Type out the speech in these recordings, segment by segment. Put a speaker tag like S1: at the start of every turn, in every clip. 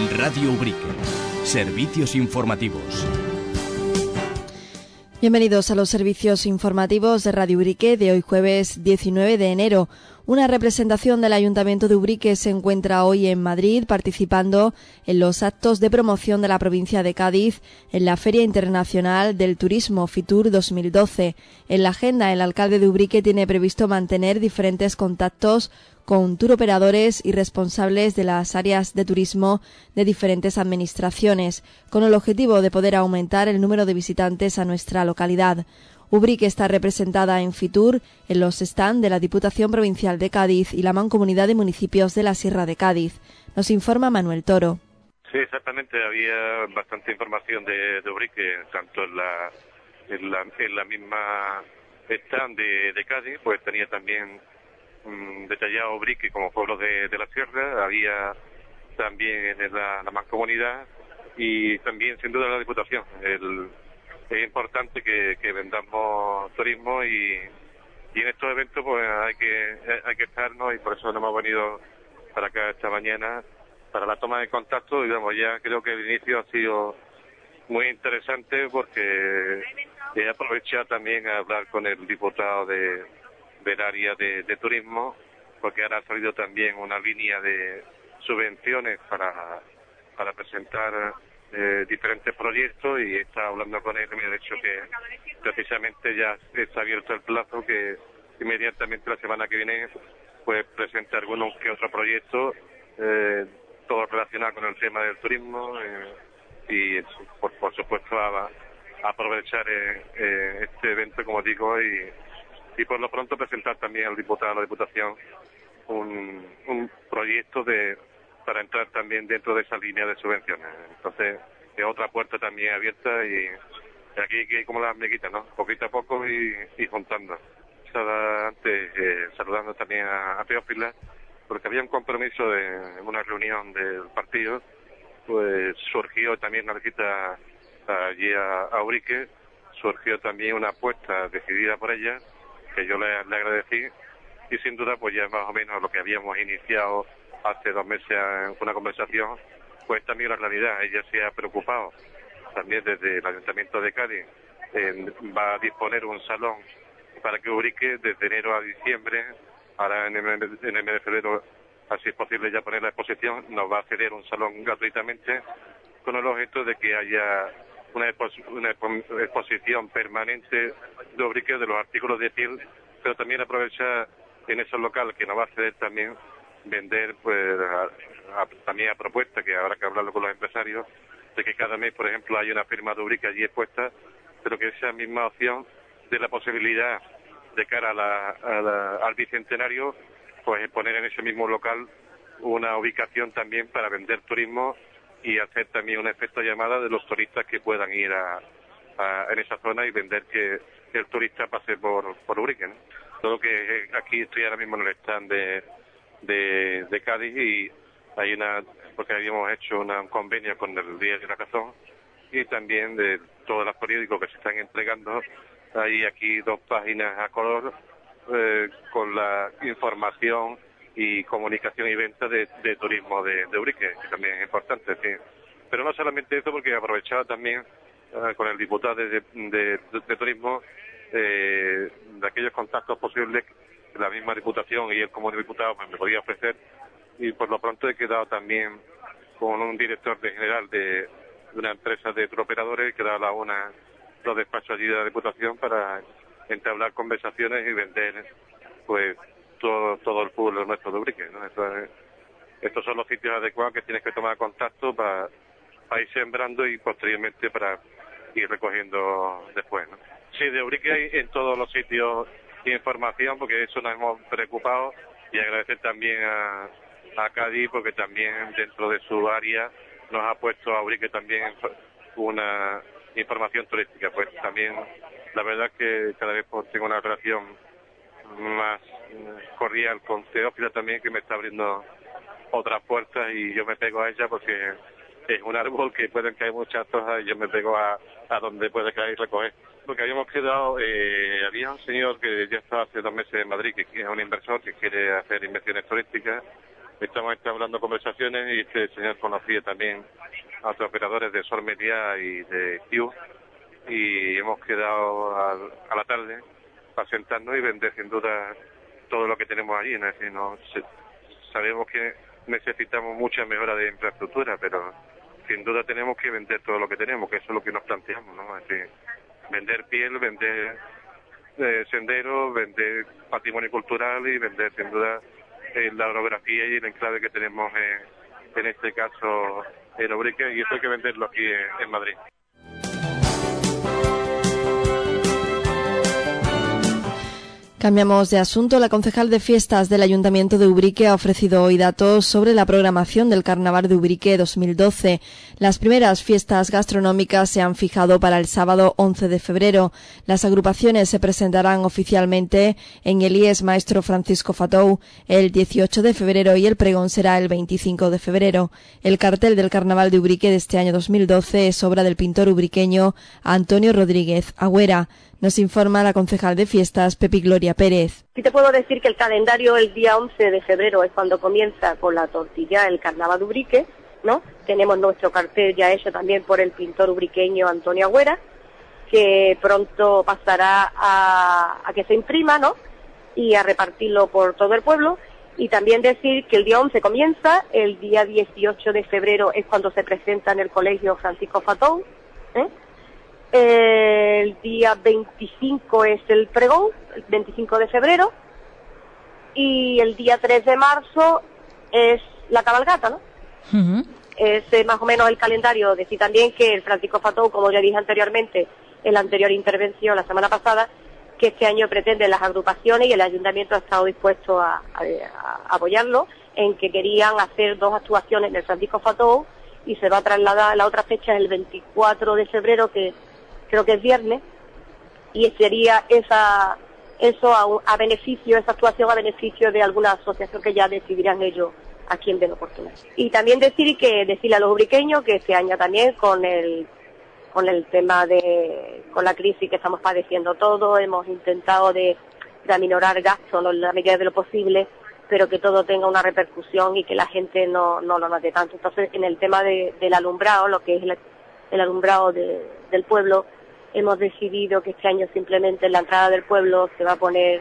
S1: Radio Ubrique. Servicios informativos.
S2: Bienvenidos a los servicios informativos de Radio Ubrique de hoy jueves 19 de enero. Una representación del Ayuntamiento de Ubrique se encuentra hoy en Madrid participando en los actos de promoción de la provincia de Cádiz en la Feria Internacional del Turismo Fitur 2012. En la agenda, el alcalde de Ubrique tiene previsto mantener diferentes contactos con turoperadores y responsables de las áreas de turismo de diferentes administraciones, con el objetivo de poder aumentar el número de visitantes a nuestra localidad. Ubrique está representada en Fitur en los stands de la Diputación Provincial de Cádiz y la Mancomunidad de Municipios de la Sierra de Cádiz. Nos informa Manuel Toro.
S3: Sí, exactamente. Había bastante información de Ubrique, tanto en la misma stand de Cádiz, pues tenía también detallado Ubrique como pueblo de la Sierra. Había también en la Mancomunidad y también sin duda la Diputación. Es importante que vendamos turismo y en estos eventos pues hay que estarnos, y por eso nos hemos venido para acá esta mañana para la toma de contacto. Digamos, ya creo que el inicio ha sido muy interesante porque he aprovechado también a hablar con el diputado del área de turismo, porque ahora ha salido también una línea de subvenciones para presentar diferentes proyectos, y he estado hablando con él y me ha dicho que precisamente ya está abierto el plazo, que inmediatamente la semana que viene pues presente alguno que otro proyecto, todo relacionado con el tema del turismo, y por supuesto a aprovechar este evento, como digo, y por lo pronto presentar también al diputado, a la Diputación, un proyecto para entrar también dentro de esa línea de subvenciones. Entonces, es otra puerta también abierta, y aquí que como las mequitas, ¿no? Poquito a poco y juntando. Estaba antes saludando también a Teófila, porque había un compromiso de una reunión del partido, pues surgió también una visita allí a Ubrique, surgió también una apuesta decidida por ella, que yo le agradecí, y sin duda pues ya más o menos lo que habíamos iniciado hace 2 meses en una conversación, pues también la realidad. Ella se ha preocupado también desde el Ayuntamiento de Cádiz, va a disponer un salón para que Ubrique desde enero a diciembre, ahora en el mes de febrero, así es posible ya poner la exposición, nos va a ceder un salón gratuitamente, con el objeto de que haya una exposición permanente de Ubrique, de los artículos de piel, pero también aprovechar en esos locales que nos va a ceder también vender, pues también a propuesta, que habrá que hablarlo con los empresarios, de que cada mes, por ejemplo, hay una firma de Ubrique allí expuesta, pero que esa misma opción de la posibilidad de cara al bicentenario, pues poner en ese mismo local una ubicación también para vender turismo y hacer también un efecto llamada de los turistas que puedan ir en esa zona y vender que el turista pase por Ubrique, ¿no? Todo que aquí estoy ahora mismo en el stand de Cádiz, y hay porque habíamos hecho un convenio con el Día de la Razón, y también de todos los periódicos que se están entregando. Hay aquí 2 páginas a color con la información y comunicación y venta de turismo de Ubrique, que también es importante, sí. Pero no solamente eso, porque aprovechaba también con el diputado de turismo de aquellos contactos posibles que la misma Diputación y él como diputado pues me podía ofrecer, y por lo pronto he quedado también con un director general de una empresa de turoperadores, he quedado los despachos allí de la Diputación para entablar conversaciones y vender pues todo el pueblo nuestro de Ubrique, ¿no? Estos son los sitios adecuados que tienes que tomar contacto para ir sembrando y posteriormente para ir recogiendo después, ¿no? Sí, de Ubrique hay en todos los sitios información, porque eso nos hemos preocupado, y agradecer también a Cádiz, porque también dentro de su área nos ha puesto a Ubrique también una información turística. Pues también la verdad es que cada vez tengo una relación más cordial con Teófila también, que me está abriendo otras puertas, y yo me pego a ella porque es un árbol que pueden caer muchas hojas, y yo me pego a donde puede caer y recoger. Porque habíamos quedado, había un señor que ya está hace 2 meses en Madrid, que es un inversor que quiere hacer inversiones turísticas, estamos entablando conversaciones y este señor conocía también a otros operadores de Sol Media y de Q, y hemos quedado a la tarde para sentarnos y vender sin duda todo lo que tenemos allí, ¿no? Es decir, sabemos que necesitamos mucha mejora de infraestructura, pero sin duda tenemos que vender todo lo que tenemos, que eso es lo que nos planteamos, ¿no? Es decir, vender piel, vender senderos, vender patrimonio cultural y vender sin duda la orografía y el enclave que tenemos en este caso en Ubrique, y eso hay que venderlo aquí en Madrid.
S2: Cambiamos de asunto. La concejal de fiestas del Ayuntamiento de Ubrique ha ofrecido hoy datos sobre la programación del Carnaval de Ubrique 2012. Las primeras fiestas gastronómicas se han fijado para el sábado 11 de febrero. Las agrupaciones se presentarán oficialmente en el IES Maestro Francisco Fatou el 18 de febrero y el pregón será el 25 de febrero. El cartel del Carnaval de Ubrique de este año 2012 es obra del pintor ubriqueño Antonio Rodríguez Agüera. Nos informa la concejal de fiestas, Pepi Gloria Pérez.
S4: Sí te puedo decir que el calendario el día 11 de febrero es cuando comienza con la tortilla el Carnaval de Ubrique, ¿no? Tenemos nuestro cartel ya hecho también por el pintor ubriqueño Antonio Agüera, que pronto pasará a que se imprima, ¿no? Y a repartirlo por todo el pueblo. Y también decir que el día 11 comienza, el día 18 de febrero es cuando se presenta en el Colegio Francisco Fatou, el día 25 es el pregón, el 25 de febrero, y el día 3 de marzo es la cabalgata, ¿no? Uh-huh. Es más o menos el calendario. Decir también que el Francisco Fatou, como ya dije anteriormente en la anterior intervención la semana pasada, que este año pretende las agrupaciones y el ayuntamiento ha estado dispuesto a apoyarlo, en que querían hacer 2 actuaciones en el Francisco Fatou, y se va a trasladar la otra fecha el 24 de febrero, que creo que es viernes, y sería esa actuación a beneficio de alguna asociación que ya decidirán ellos a quién den oportunidad. Y también decirle a los ubriqueños que este año también con el tema con la crisis que estamos padeciendo todos, hemos intentado de aminorar gastos en la medida de lo posible, pero que todo tenga una repercusión y que la gente no lo note tanto. Entonces, en el tema del alumbrado, lo que es el alumbrado del pueblo, hemos decidido que este año simplemente en la entrada del pueblo se va a poner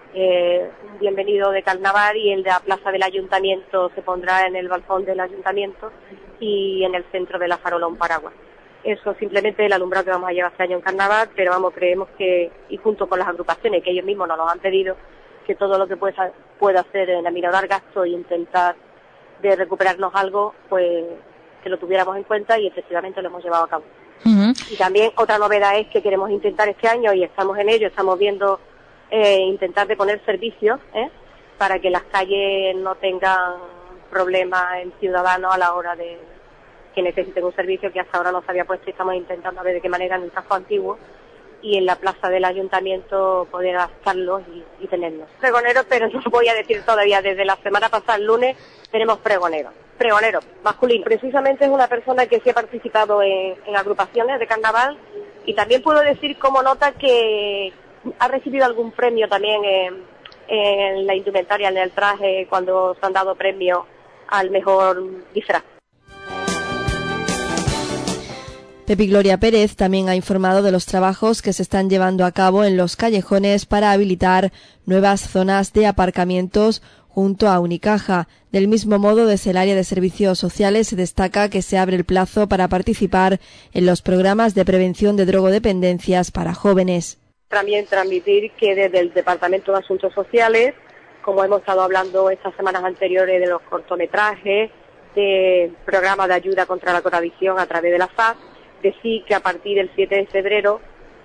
S4: un bienvenido de carnaval, y el de la plaza del ayuntamiento se pondrá en el balcón del ayuntamiento y en el centro de la farola un paraguas. Eso simplemente el alumbrado que vamos a llevar este año en carnaval, pero creemos que, y junto con las agrupaciones que ellos mismos nos lo han pedido, que todo lo que pueda hacer en aminorar gastos e intentar de recuperarnos algo, pues que lo tuviéramos en cuenta, y efectivamente lo hemos llevado a cabo. Uh-huh. Y también otra novedad es que queremos intentar este año, y estamos en ello, estamos viendo intentar de poner servicios para que las calles no tengan problemas en ciudadanos a la hora de que necesiten un servicio que hasta ahora no se había puesto, y estamos intentando a ver de qué manera en el casco antiguo y en la plaza del ayuntamiento poder adaptarlos y tenerlos. Pregoneros, pero no voy a decir todavía, desde la semana pasada, el lunes, tenemos pregoneros masculinos. Precisamente es una persona que sí ha participado en agrupaciones de carnaval, y también puedo decir como nota que ha recibido algún premio también en la indumentaria, en el traje, cuando se han dado premios al mejor disfraz.
S2: Pepi Gloria Pérez también ha informado de los trabajos que se están llevando a cabo en los callejones para habilitar nuevas zonas de aparcamientos junto a Unicaja. Del mismo modo, desde el área de servicios sociales se destaca que se abre el plazo para participar en los programas de prevención de drogodependencias para jóvenes.
S4: También transmitir que desde el Departamento de Asuntos Sociales, como hemos estado hablando estas semanas anteriores de los cortometrajes, de programas de ayuda contra la drogadicción a través de la FAD, decir que a partir del 7 de febrero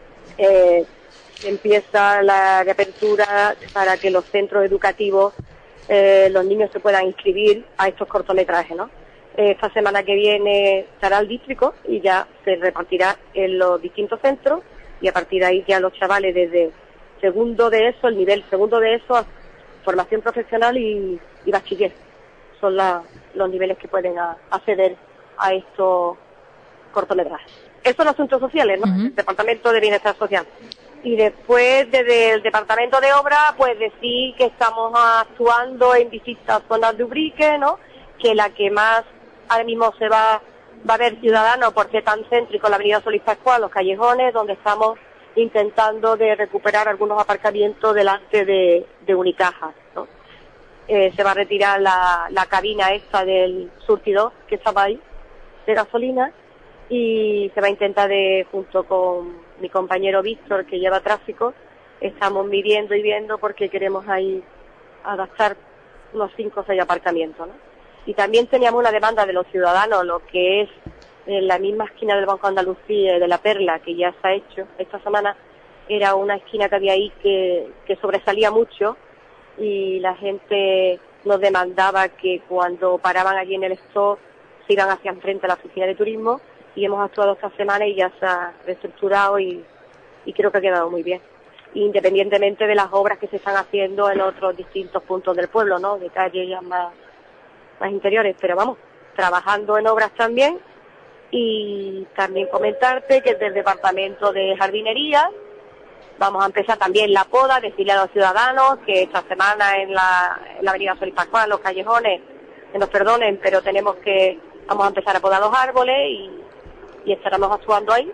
S4: empieza la reapertura para que los centros educativos, los niños se puedan inscribir a estos cortometrajes, ¿no? Esta semana que viene estará el distrito y ya se repartirá en los distintos centros, y a partir de ahí ya los chavales desde segundo de eso, el nivel segundo de eso, a formación profesional y bachiller, son los niveles que pueden acceder a estos cortometrajes. Estos son asuntos sociales, ¿no? Uh-huh. El Departamento de Bienestar Social. Y después, desde el Departamento de Obra, pues decir que estamos actuando en distintas zonas de Ubrique, ¿no? Que la que más ahora mismo se va a ver ciudadano, porque es tan céntrico la avenida Solís Pascual, los callejones, donde estamos intentando de recuperar algunos aparcamientos delante de Unicaja, ¿no? Se va a retirar la cabina esta del surtidor que estaba ahí, de gasolina, y se va a intentar junto con mi compañero Víctor, que lleva tráfico, estamos midiendo y viendo porque queremos ahí adaptar unos 5 o 6 aparcamientos, ¿no? Y también teníamos una demanda de los ciudadanos, lo que es en la misma esquina del Banco Andalucía de la Perla, que ya se ha hecho esta semana, era una esquina que había ahí que sobresalía mucho, y la gente nos demandaba que cuando paraban allí en el stop se iban hacia enfrente a la oficina de turismo, y hemos actuado esta semana y ya se ha reestructurado y creo que ha quedado muy bien, independientemente de las obras que se están haciendo en otros distintos puntos del pueblo, ¿no? De calles ya más interiores, pero vamos, trabajando en obras también. Y también comentarte que desde el Departamento de Jardinería vamos a empezar también la poda, decirle a los ciudadanos que esta semana en la avenida Solís Pascual, los callejones, que nos perdonen, pero vamos a empezar a podar los árboles y estaremos actuando ahí.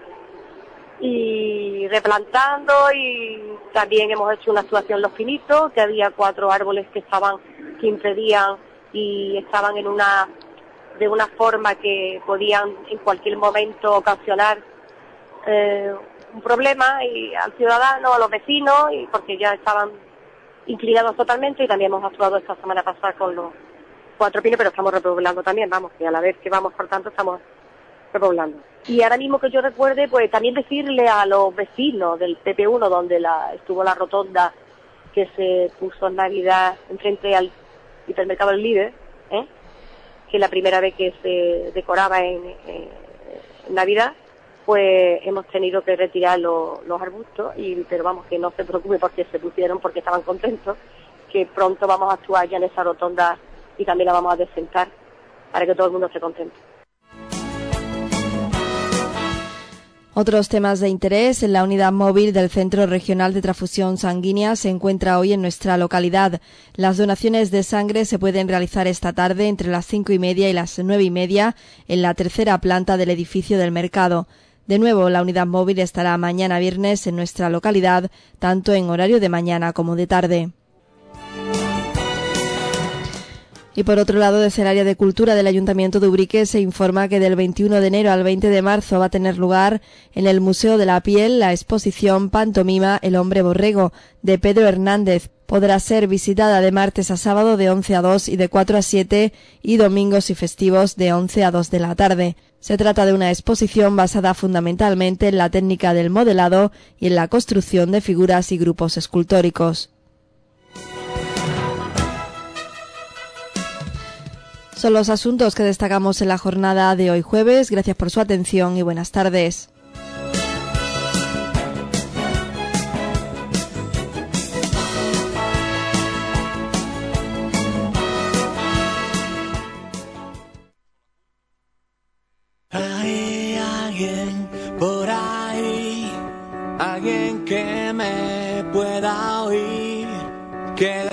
S4: Y replantando, y también hemos hecho una actuación Los Pinitos, que había 4 árboles que impedían y estaban de una forma que podían en cualquier momento ocasionar un problema y al ciudadano, a los vecinos, y porque ya estaban inclinados totalmente. Y también hemos actuado esta semana pasada con los 4 pinos, pero estamos repoblando también, vamos, que a la vez que vamos cortando estamos repoblando. Y ahora mismo que yo recuerde, pues también decirle a los vecinos del PP1, donde estuvo la rotonda que se puso en Navidad enfrente al hipermercado El Líder, que es la primera vez que se decoraba en Navidad, pues hemos tenido que retirar los arbustos, pero vamos, que no se preocupe porque se pusieron, porque estaban contentos, que pronto vamos a actuar ya en esa rotonda y también la vamos a desentar para que todo el mundo esté contento.
S2: Otros temas de interés. En la unidad móvil del Centro Regional de Transfusión Sanguínea se encuentra hoy en nuestra localidad. Las donaciones de sangre se pueden realizar esta tarde entre las 5:30 y las 9:30 en la tercera planta del edificio del mercado. De nuevo, la unidad móvil estará mañana viernes en nuestra localidad, tanto en horario de mañana como de tarde. Y por otro lado, desde el área de cultura del Ayuntamiento de Ubrique se informa que del 21 de enero al 20 de marzo va a tener lugar en el Museo de la Piel la exposición Pantomima El Hombre Borrego de Pedro Hernández. Podrá ser visitada de martes a sábado de 11 a 2 y de 4 a 7 y domingos y festivos de 11 a 2 de la tarde. Se trata de una exposición basada fundamentalmente en la técnica del modelado y en la construcción de figuras y grupos escultóricos. Son los asuntos que destacamos en la jornada de hoy jueves. Gracias por su atención y buenas tardes.
S5: Hay alguien por ahí, alguien que me pueda oír, que